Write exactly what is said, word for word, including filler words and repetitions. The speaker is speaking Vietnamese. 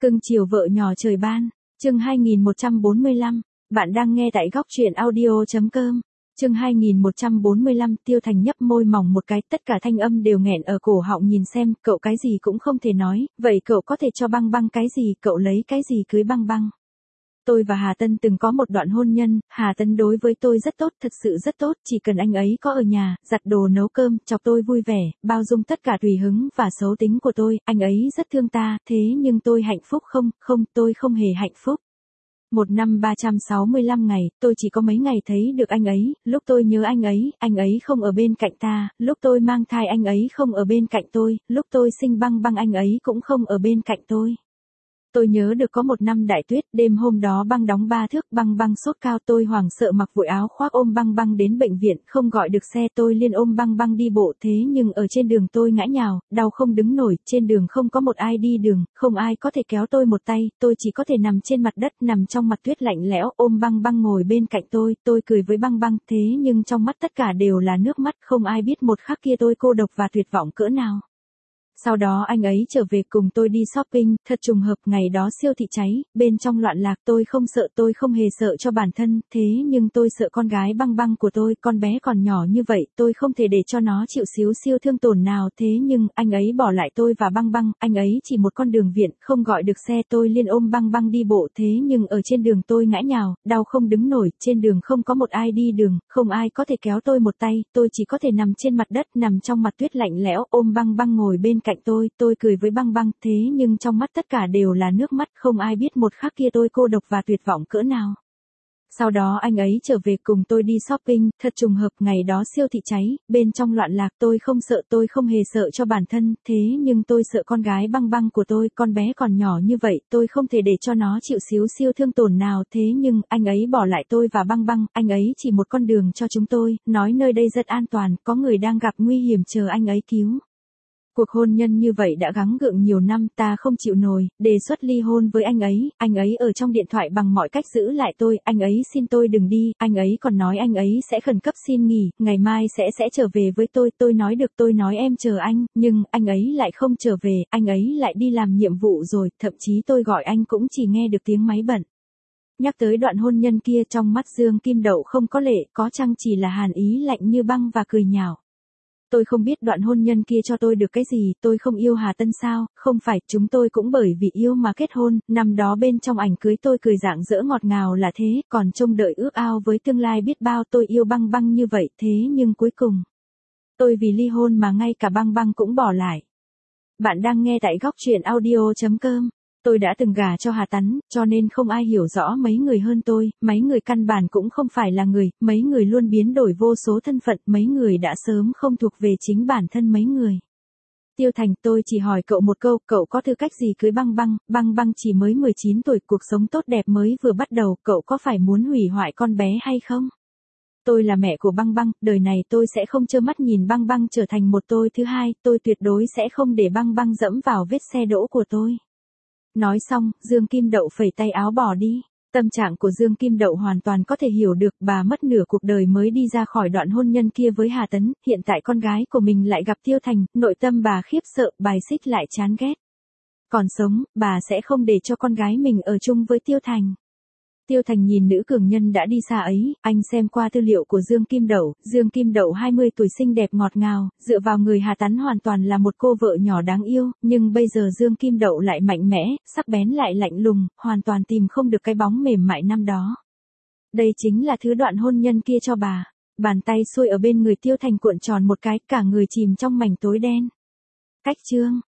Cưng chiều vợ nhỏ trời ban, chương hai nghìn một trăm bốn mươi lăm, bạn đang nghe tại góc truyện audio.com. Chương hai nghìn một trăm bốn mươi lăm, Tiêu Thành nhấp môi mỏng một cái, tất cả thanh âm đều nghẹn ở cổ họng, nhìn xem, cậu cái gì cũng không thể nói, vậy cậu có thể cho Băng Băng cái gì, cậu lấy cái gì cưới Băng Băng. Tôi và Hà Tân từng có một đoạn hôn nhân, Hà Tân đối với tôi rất tốt, thật sự rất tốt, chỉ cần anh ấy có ở nhà, giặt đồ nấu cơm, chọc tôi vui vẻ, bao dung tất cả tùy hứng và xấu tính của tôi, anh ấy rất thương ta, thế nhưng tôi hạnh phúc không, không, tôi không hề hạnh phúc. Một năm ba trăm sáu mươi lăm ngày, tôi chỉ có mấy ngày thấy được anh ấy, lúc tôi nhớ anh ấy, anh ấy không ở bên cạnh ta, lúc tôi mang thai anh ấy không ở bên cạnh tôi, lúc tôi sinh Băng Băng anh ấy cũng không ở bên cạnh tôi. Tôi nhớ được có một năm đại tuyết, đêm hôm đó băng đóng ba thước, Băng Băng sốt cao, tôi hoảng sợ mặc vội áo khoác ôm Băng Băng đến bệnh viện, không gọi được xe, tôi liên ôm Băng Băng đi bộ, thế nhưng ở trên đường tôi ngã nhào, đau không đứng nổi, trên đường không có một ai đi đường, không ai có thể kéo tôi một tay, tôi chỉ có thể nằm trên mặt đất, nằm trong mặt tuyết lạnh lẽo, ôm Băng Băng ngồi bên cạnh tôi, tôi cười với Băng Băng, thế nhưng trong mắt tất cả đều là nước mắt, không ai biết một khắc kia tôi cô độc và tuyệt vọng cỡ nào. Sau đó anh ấy trở về cùng tôi đi shopping, thật trùng hợp, ngày đó siêu thị cháy, bên trong loạn lạc, tôi không sợ, tôi không hề sợ cho bản thân, thế nhưng tôi sợ con gái Băng Băng của tôi, con bé còn nhỏ như vậy, tôi không thể để cho nó chịu xíu siêu thương tổn nào, thế nhưng, anh ấy bỏ lại tôi và Băng Băng, anh ấy chỉ một con đường viện, không gọi được xe, tôi liên ôm Băng Băng đi bộ, thế nhưng ở trên đường tôi ngã nhào, đau không đứng nổi, trên đường không có một ai đi đường, không ai có thể kéo tôi một tay, tôi chỉ có thể nằm trên mặt đất, nằm trong mặt tuyết lạnh lẽo, ôm Băng Băng ngồi bên cạnh tôi, tôi cười với Băng Băng, thế nhưng trong mắt tất cả đều là nước mắt, không ai biết một khắc kia tôi cô độc và tuyệt vọng cỡ nào. Sau đó anh ấy trở về cùng tôi đi shopping, thật trùng hợp, ngày đó siêu thị cháy, bên trong loạn lạc, tôi không sợ, tôi không hề sợ cho bản thân, thế nhưng tôi sợ con gái Băng Băng của tôi, con bé còn nhỏ như vậy, tôi không thể để cho nó chịu xíu siêu thương tổn nào, thế nhưng, anh ấy bỏ lại tôi và Băng Băng, anh ấy chỉ một con đường cho chúng tôi, nói nơi đây rất an toàn, có người đang gặp nguy hiểm chờ anh ấy cứu. Cuộc hôn nhân như vậy đã gắng gượng nhiều năm, ta không chịu nổi, đề xuất ly hôn với anh ấy, anh ấy ở trong điện thoại bằng mọi cách giữ lại tôi, anh ấy xin tôi đừng đi, anh ấy còn nói anh ấy sẽ khẩn cấp xin nghỉ, ngày mai sẽ sẽ trở về với tôi, tôi nói được, tôi nói em chờ anh, nhưng, anh ấy lại không trở về, anh ấy lại đi làm nhiệm vụ rồi, thậm chí tôi gọi anh cũng chỉ nghe được tiếng máy bận. Nhắc tới đoạn hôn nhân kia, trong mắt Dương Kim Đậu không có lệ, có chăng chỉ là hàn ý lạnh như băng và cười nhạo. Tôi không biết đoạn hôn nhân kia cho tôi được cái gì, tôi không yêu Hà Tân sao, không phải, chúng tôi cũng bởi vì yêu mà kết hôn, năm đó bên trong ảnh cưới tôi cười rạng rỡ ngọt ngào là thế, còn trông đợi ước ao với tương lai biết bao, tôi yêu Băng Băng như vậy, thế nhưng cuối cùng, tôi vì ly hôn mà ngay cả Băng Băng cũng bỏ lại. Bạn đang nghe tại góc truyện audio.com. Tôi đã từng gả cho Hà Tấn, cho nên không ai hiểu rõ mấy người hơn tôi, mấy người căn bản cũng không phải là người, mấy người luôn biến đổi vô số thân phận, mấy người đã sớm không thuộc về chính bản thân mấy người. Tiêu Thành, tôi chỉ hỏi cậu một câu, cậu có tư cách gì cưới Băng Băng, Băng Băng chỉ mới mười chín tuổi, cuộc sống tốt đẹp mới vừa bắt đầu, cậu có phải muốn hủy hoại con bé hay không? Tôi là mẹ của Băng Băng, đời này tôi sẽ không trơ mắt nhìn Băng Băng trở thành một tôi thứ hai, tôi tuyệt đối sẽ không để Băng Băng dẫm vào vết xe đỗ của tôi. Nói xong, Dương Kim Đậu phẩy tay áo bỏ đi. Tâm trạng của Dương Kim Đậu hoàn toàn có thể hiểu được, bà mất nửa cuộc đời mới đi ra khỏi đoạn hôn nhân kia với Hà Tấn, hiện tại con gái của mình lại gặp Tiêu Thành, nội tâm bà khiếp sợ, bài xích lại chán ghét. Còn sống, bà sẽ không để cho con gái mình ở chung với Tiêu Thành. Tiêu Thành nhìn nữ cường nhân đã đi xa ấy, anh xem qua tư liệu của Dương Kim Đậu, Dương Kim Đậu hai mươi tuổi xinh đẹp ngọt ngào, dựa vào người Hà Tấn hoàn toàn là một cô vợ nhỏ đáng yêu, nhưng bây giờ Dương Kim Đậu lại mạnh mẽ, sắc bén lại lạnh lùng, hoàn toàn tìm không được cái bóng mềm mại năm đó. Đây chính là thứ đoạn hôn nhân kia cho bà. Bàn tay xuôi ở bên người Tiêu Thành cuộn tròn một cái, cả người chìm trong mảnh tối đen. Cách chương